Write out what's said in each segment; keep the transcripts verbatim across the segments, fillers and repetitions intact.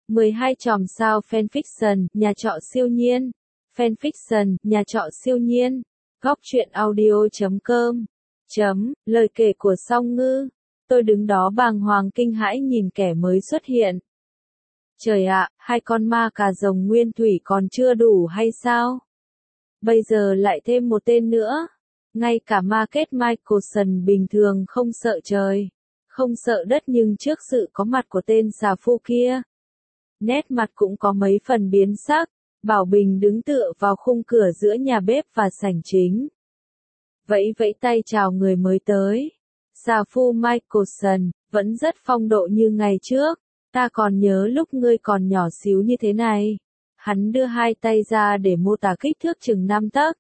mười hai chòm sao fanfiction, nhà trọ siêu nhiên. Fanfiction, nhà trọ siêu nhiên. Góc truyện audio chấm com. Chấm, lời kể của Song Ngư. Tôi đứng đó bàng hoàng kinh hãi nhìn kẻ mới xuất hiện. Trời ạ, hai con ma cà rồng nguyên thủy còn chưa đủ hay sao? Bây giờ lại thêm một tên nữa. Ngay cả Market Michelson bình thường không sợ trời, không sợ đất, nhưng trước sự có mặt của tên xà phu kia, nét mặt cũng có mấy phần biến sắc. Bảo Bình đứng tựa vào khung cửa giữa nhà bếp và sảnh chính, vẫy vẫy tay chào người mới tới. Xà phu Michelson vẫn rất phong độ như ngày trước. Ta còn nhớ lúc ngươi còn nhỏ xíu như thế này. Hắn đưa hai tay ra để mô tả kích thước chừng năm tấc.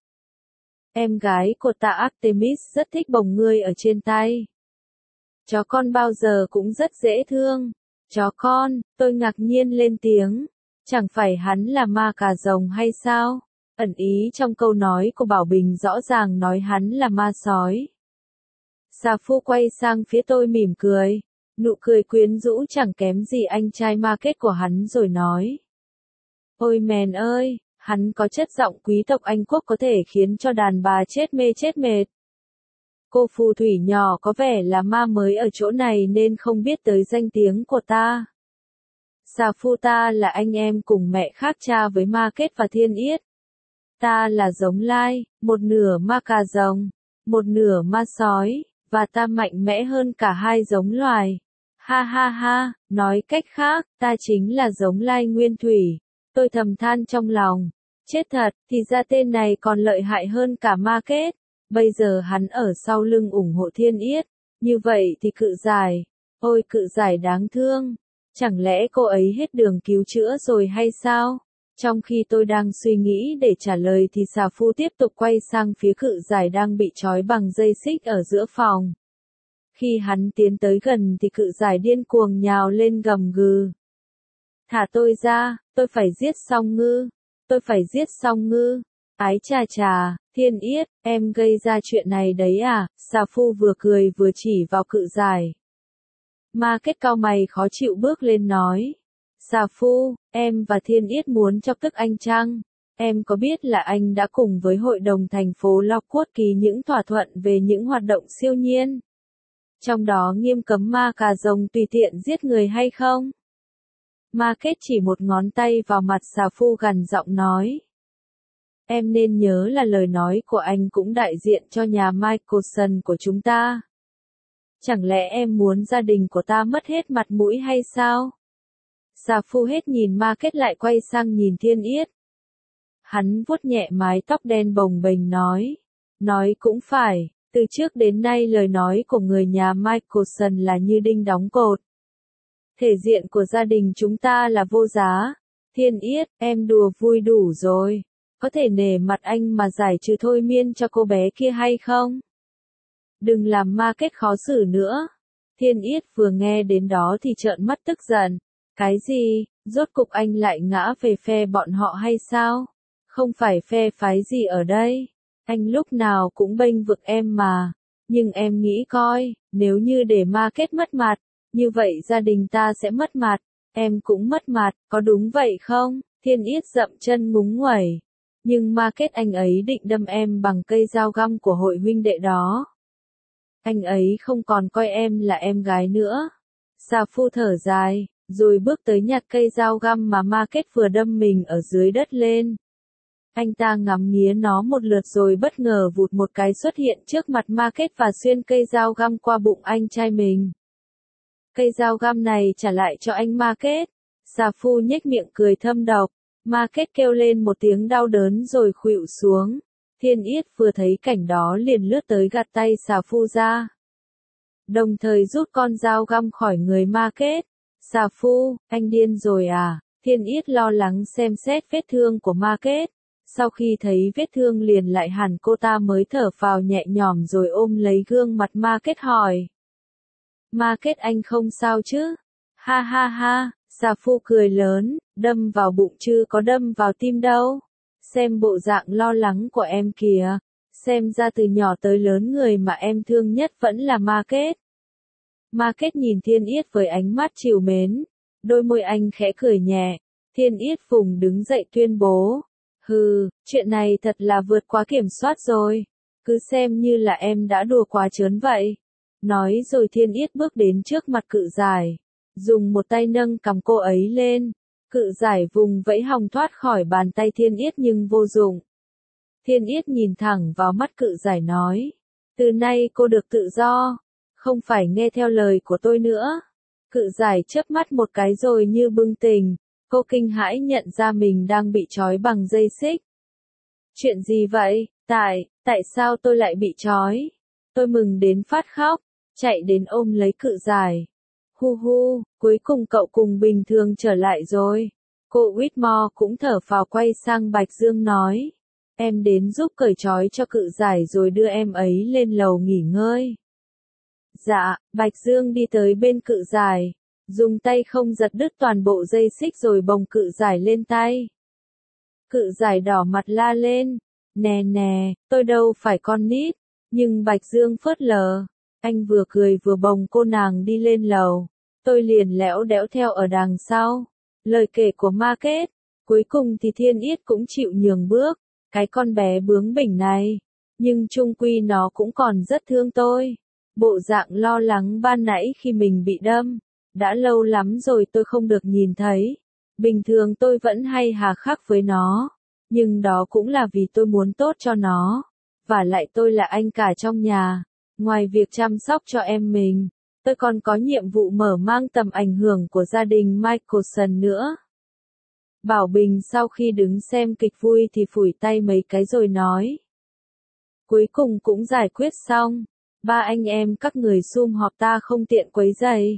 Em gái của ta Artemis rất thích bồng ngươi ở trên tay. Chó con bao giờ cũng rất dễ thương. Chó con, tôi ngạc nhiên lên tiếng. Chẳng phải hắn là ma cà rồng hay sao? Ẩn ý trong câu nói của Bảo Bình rõ ràng nói hắn là ma sói. Xà phu quay sang phía tôi mỉm cười. Nụ cười quyến rũ chẳng kém gì anh trai Market của hắn rồi nói. Ôi mèn ơi, hắn có chất giọng quý tộc Anh quốc có thể khiến cho đàn bà chết mê chết mệt. Cô phù thủy nhỏ có vẻ là ma mới ở chỗ này nên không biết tới danh tiếng của ta. Xà phu ta là anh em cùng mẹ khác cha với Market và Thiên Yết. Ta là giống lai, một nửa ma cà rồng, một nửa ma sói, và ta mạnh mẽ hơn cả hai giống loài. Ha ha ha, nói cách khác, ta chính là giống lai nguyên thủy. Tôi thầm than trong lòng. Chết thật, thì ra tên này còn lợi hại hơn cả Market. Bây giờ hắn ở sau lưng ủng hộ Thiên Yết. Như vậy thì cự giải. Ôi cự giải đáng thương. Chẳng lẽ cô ấy hết đường cứu chữa rồi hay sao? Trong khi tôi đang suy nghĩ để trả lời thì xà phu tiếp tục quay sang phía cự giải đang bị trói bằng dây xích ở giữa phòng. Khi hắn tiến tới gần thì cự giải điên cuồng nhào lên gầm gừ. Thả tôi ra, tôi phải giết Song Ngư, tôi phải giết Song Ngư. Ái chà chà, Thiên Yết, em gây ra chuyện này đấy à? Xà phu vừa cười vừa chỉ vào cự giải. Market cau mày khó chịu bước lên nói. Xà phu, em và Thiên Yết muốn chọc tức anh chăng? Em có biết là anh đã cùng với hội đồng thành phố Lockwood ký những thỏa thuận về những hoạt động siêu nhiên? Trong đó nghiêm cấm ma cà rồng tùy tiện giết người hay không? Market chỉ một ngón tay vào mặt xà phu gằn giọng nói. Em nên nhớ là lời nói của anh cũng đại diện cho nhà Michelson của chúng ta. Chẳng lẽ em muốn gia đình của ta mất hết mặt mũi hay sao? Xà phu hết nhìn Market lại quay sang nhìn Thiên Yết. Hắn vuốt nhẹ mái tóc đen bồng bềnh nói. Nói cũng phải, từ trước đến nay lời nói của người nhà Michelson là như đinh đóng cột. Thể diện của gia đình chúng ta là vô giá. Thiên Yết, em đùa vui đủ rồi. Có thể nể mặt anh mà giải trừ thôi miên cho cô bé kia hay không? Đừng làm Market khó xử nữa. Thiên Yết vừa nghe đến đó thì trợn mắt tức giận. Cái gì, rốt cục anh lại ngã về phe bọn họ hay sao? Không phải phe phái gì ở đây. Anh lúc nào cũng bênh vực em mà. Nhưng em nghĩ coi, nếu như để Market mất mặt, như vậy gia đình ta sẽ mất mặt. Em cũng mất mặt, có đúng vậy không? Thiên Yết dậm chân ngúng nguẩy. Nhưng Market anh ấy định đâm em bằng cây dao găm của hội huynh đệ đó. Anh ấy không còn coi em là em gái nữa. Xà phu thở dài, rồi bước tới nhặt cây dao găm mà Market vừa đâm mình ở dưới đất lên. Anh ta ngắm nghía nó một lượt rồi bất ngờ vụt một cái xuất hiện trước mặt Market và xuyên cây dao găm qua bụng anh trai mình. Cây dao găm này trả lại cho anh Market. Xà phu nhếch miệng cười thâm độc. Market kêu lên một tiếng đau đớn rồi khuỵu xuống. Thiên Yết vừa thấy cảnh đó liền lướt tới gạt tay xà phu ra. Đồng thời rút con dao găm khỏi người Market. Xà phu, anh điên rồi à? Thiên Yết lo lắng xem xét vết thương của Market. Sau khi thấy vết thương liền lại hẳn cô ta mới thở phào nhẹ nhõm rồi ôm lấy gương mặt Market hỏi. Market anh không sao chứ? Ha ha ha, xà phu cười lớn, đâm vào bụng chứ có đâm vào tim đâu. Xem bộ dạng lo lắng của em kìa. Xem ra từ nhỏ tới lớn người mà em thương nhất vẫn là Market. Market nhìn Thiên Yết với ánh mắt trìu mến. Đôi môi anh khẽ cười nhẹ, Thiên Yết vùng đứng dậy tuyên bố. Hừ, chuyện này thật là vượt quá kiểm soát rồi. Cứ xem như là em đã đùa quá trớn vậy. Nói rồi Thiên Yết bước đến trước mặt Cự Giải, dùng một tay nâng cằm cô ấy lên. Cự Giải vùng vẫy hòng thoát khỏi bàn tay Thiên Yết nhưng vô dụng. Thiên Yết nhìn thẳng vào mắt Cự Giải nói. Từ nay cô được tự do, không phải nghe theo lời của tôi nữa. Cự Giải chớp mắt một cái rồi như bừng tỉnh, cô kinh hãi nhận ra mình đang bị trói bằng dây xích. Chuyện gì vậy? Tại, tại sao tôi lại bị trói? Tôi mừng đến phát khóc, chạy đến ôm lấy Cự Giải. Hu hu, cuối cùng cậu cùng bình thường trở lại rồi. Cô Whitmore cũng thở phào quay sang Bạch Dương nói. Em đến giúp cởi trói cho Cự Giải rồi đưa em ấy lên lầu nghỉ ngơi. Dạ, Bạch Dương đi tới bên Cự Giải, dùng tay không giật đứt toàn bộ dây xích rồi bồng Cự Giải lên tay. Cự Giải đỏ mặt la lên. Nè nè, tôi đâu phải con nít. Nhưng Bạch Dương phớt lờ. Anh vừa cười vừa bồng cô nàng đi lên lầu. Tôi liền lẽo đẽo theo ở đằng sau. Lời kể của ma kết. Cuối cùng thì Thiên Yết cũng chịu nhường bước. Cái con bé bướng bỉnh này. Nhưng chung quy nó cũng còn rất thương tôi. Bộ dạng lo lắng ban nãy khi mình bị đâm. Đã lâu lắm rồi tôi không được nhìn thấy. Bình thường tôi vẫn hay hà khắc với nó. Nhưng đó cũng là vì tôi muốn tốt cho nó. Và lại tôi là anh cả trong nhà. Ngoài việc chăm sóc cho em mình, tôi còn có nhiệm vụ mở mang tầm ảnh hưởng của gia đình Michelson nữa. Bảo Bình sau khi đứng xem kịch vui thì phủi tay mấy cái rồi nói. Cuối cùng cũng giải quyết xong. Ba anh em các người sum họp ta không tiện quấy rầy.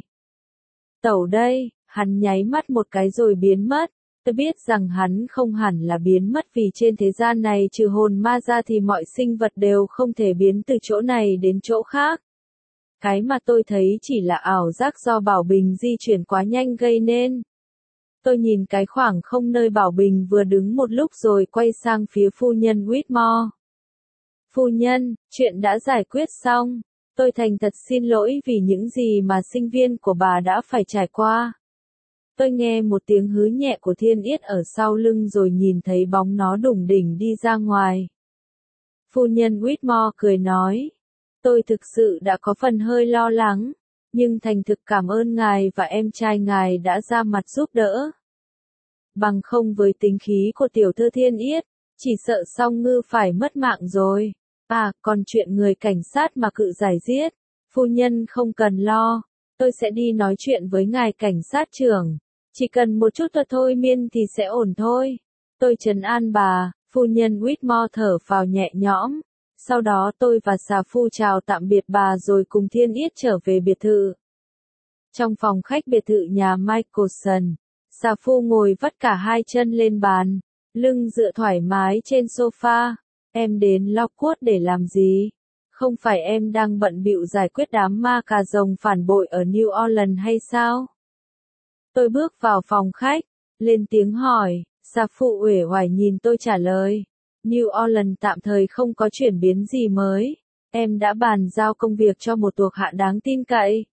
Tẩu đây, hắn nháy mắt một cái rồi biến mất. Tôi biết rằng hắn không hẳn là biến mất vì trên thế gian này trừ hồn ma ra thì mọi sinh vật đều không thể biến từ chỗ này đến chỗ khác. Cái mà tôi thấy chỉ là ảo giác do Bảo Bình di chuyển quá nhanh gây nên. Tôi nhìn cái khoảng không nơi Bảo Bình vừa đứng một lúc rồi quay sang phía phu nhân Whitmore. Phu nhân, chuyện đã giải quyết xong. Tôi thành thật xin lỗi vì những gì mà sinh viên của bà đã phải trải qua. Tôi nghe một tiếng hứ nhẹ của Thiên Yết ở sau lưng rồi nhìn thấy bóng nó đủng đỉnh đi ra ngoài. Phu nhân Whitmore cười nói. Tôi thực sự đã có phần hơi lo lắng, nhưng thành thực cảm ơn ngài và em trai ngài đã ra mặt giúp đỡ. Bằng không với tính khí của tiểu thư Thiên Yết, chỉ sợ Song Ngư phải mất mạng rồi. À, còn chuyện người cảnh sát mà Cự Giải giết, phu nhân không cần lo, tôi sẽ đi nói chuyện với ngài cảnh sát trưởng. Chỉ cần một chút thôi thôi miên thì sẽ ổn thôi. Tôi trấn an bà, phu nhân Whitmore thở phào nhẹ nhõm. Sau đó tôi và xà phu chào tạm biệt bà rồi cùng Thiên Yết trở về biệt thự. Trong phòng khách biệt thự nhà Michelson, xà phu ngồi vắt cả hai chân lên bàn, lưng dựa thoải mái trên sofa. Em đến Lockwood để làm gì? Không phải em đang bận bịu giải quyết đám ma cà rồng phản bội ở New Orleans hay sao? Tôi bước vào phòng khách, lên tiếng hỏi, xà phụ uể oải nhìn tôi trả lời. New Orleans tạm thời không có chuyển biến gì mới. Em đã bàn giao công việc cho một thuộc hạ đáng tin cậy.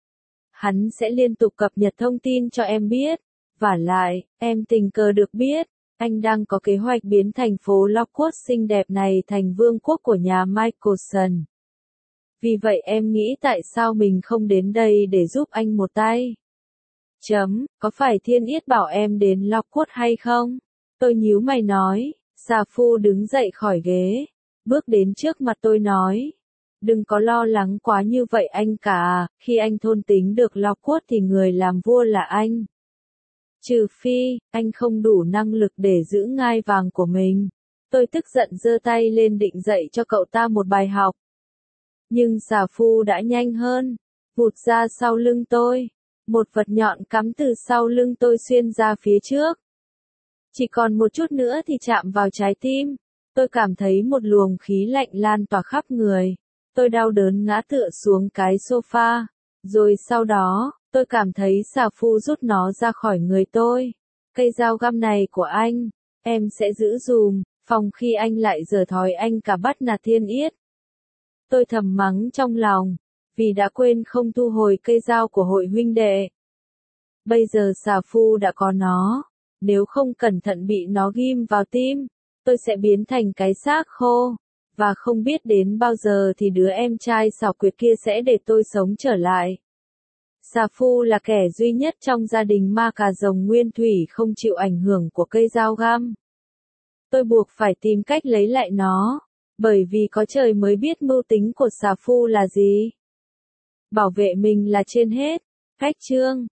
Hắn sẽ liên tục cập nhật thông tin cho em biết. Vả lại, em tình cờ được biết, anh đang có kế hoạch biến thành phố Lockwood xinh đẹp này thành vương quốc của nhà Michelson. Vì vậy em nghĩ tại sao mình không đến đây để giúp anh một tay. Chấm, có phải Thiên Yết bảo em đến Lockwood hay không? Tôi nhíu mày nói, xà phu đứng dậy khỏi ghế, bước đến trước mặt tôi nói. Đừng có lo lắng quá như vậy anh cả, khi anh thôn tính được Lockwood thì người làm vua là anh. Trừ phi, anh không đủ năng lực để giữ ngai vàng của mình. Tôi tức giận giơ tay lên định dạy cho cậu ta một bài học. Nhưng xà phu đã nhanh hơn, vụt ra sau lưng tôi. Một vật nhọn cắm từ sau lưng tôi xuyên ra phía trước. Chỉ còn một chút nữa thì chạm vào trái tim. Tôi cảm thấy một luồng khí lạnh lan tỏa khắp người. Tôi đau đớn ngã tựa xuống cái sofa. Rồi sau đó, tôi cảm thấy xà phu rút nó ra khỏi người tôi. Cây dao găm này của anh, em sẽ giữ dùm, phòng khi anh lại giở thói anh cả bắt nạt Thiên Yết. Tôi thầm mắng trong lòng, vì đã quên không thu hồi cây dao của hội huynh đệ. Bây giờ xà phu đã có nó. Nếu không cẩn thận bị nó ghim vào tim, tôi sẽ biến thành cái xác khô. Và không biết đến bao giờ thì đứa em trai xảo quyệt kia sẽ để tôi sống trở lại. Xà phu là kẻ duy nhất trong gia đình ma cà rồng nguyên thủy không chịu ảnh hưởng của cây dao găm. Tôi buộc phải tìm cách lấy lại nó, bởi vì có trời mới biết mưu tính của xà phu là gì. Bảo vệ mình là trên hết. Cách chương